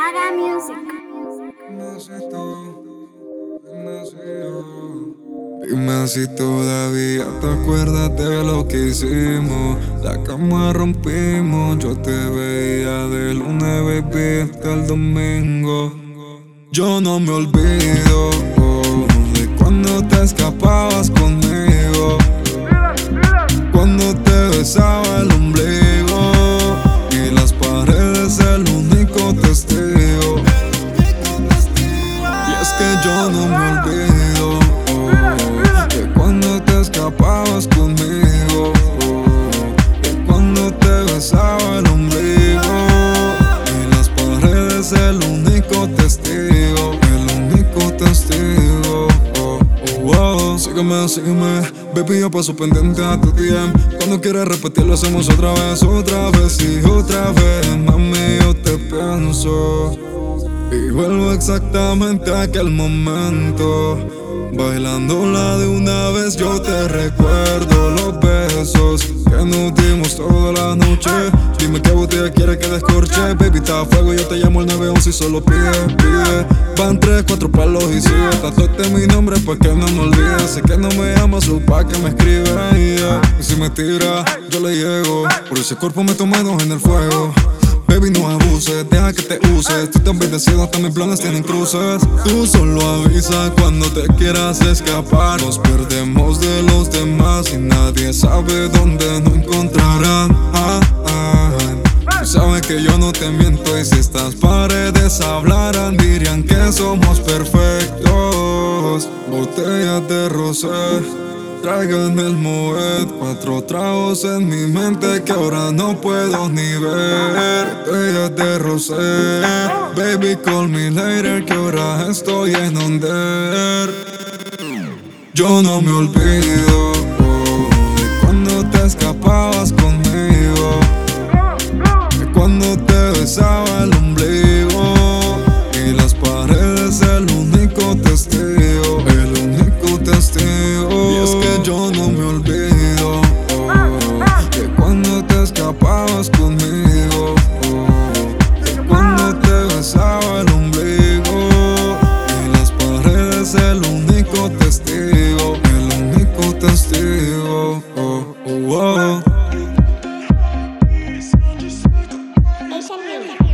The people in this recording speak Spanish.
Haga Music. Dime si todavía te acuerdas de lo que hicimos. La cama rompimos, yo te veía de lunes, baby, hasta el domingo. Yo no me olvido de cuando te escapabas conmigo, cuando te besaba el ombligo y las paredes el único testigo. Y es que yo no me olvido de cuando te escapabas conmigo, de cuando te besaba el ombligo y las paredes el único testigo, el único testigo. Sígueme, sígueme, baby, yo paso pendiente a tu DM. Cuando quieras repetirlo hacemos otra vez y otra vez. Mami, yo te pienso y vuelvo exactamente a aquel momento. Bailándola de una vez yo te recuerdo los besos que nos dimos toda la noche. Dime qué botella quieres que descorche. Baby, está a fuego, yo te llamo al 911 y solo pide. Van 3, 4 palos y sigue. Tatuaste mi nombre pa' que no me olvides. Sé que no me llamas, o pa' que me escribes, yeah. Y si me tira, yo le llego. Por ese cuerpo me tomo dos en el fuego. Baby, no abuses, deja que te use. Estoy tan bendecido, hasta mis planes tienen cruces. Tú solo avisa cuando te quieras escapar. Nos perdemos de los demás y nadie sabe dónde nos encontrarán. Tú sabes que yo no te miento, y si estas paredes hablaran dirían que somos perfectos. Botellas de rosé, traigan el Moet, 4 tragos en mi mente que ahora no puedo ni ver. Botellas de rosé, baby call me later, que ahora estoy en under. Yo no me olvido de cuando te escapabas conmigo, de cuando te besaba el ombligo y las paredes el único testigo, el único testigo. Y es que yo no me olvido de cuando te escapabas conmigo, de cuando te besaba el ombligo y las paredes el único testigo, el único testigo. Esa Music.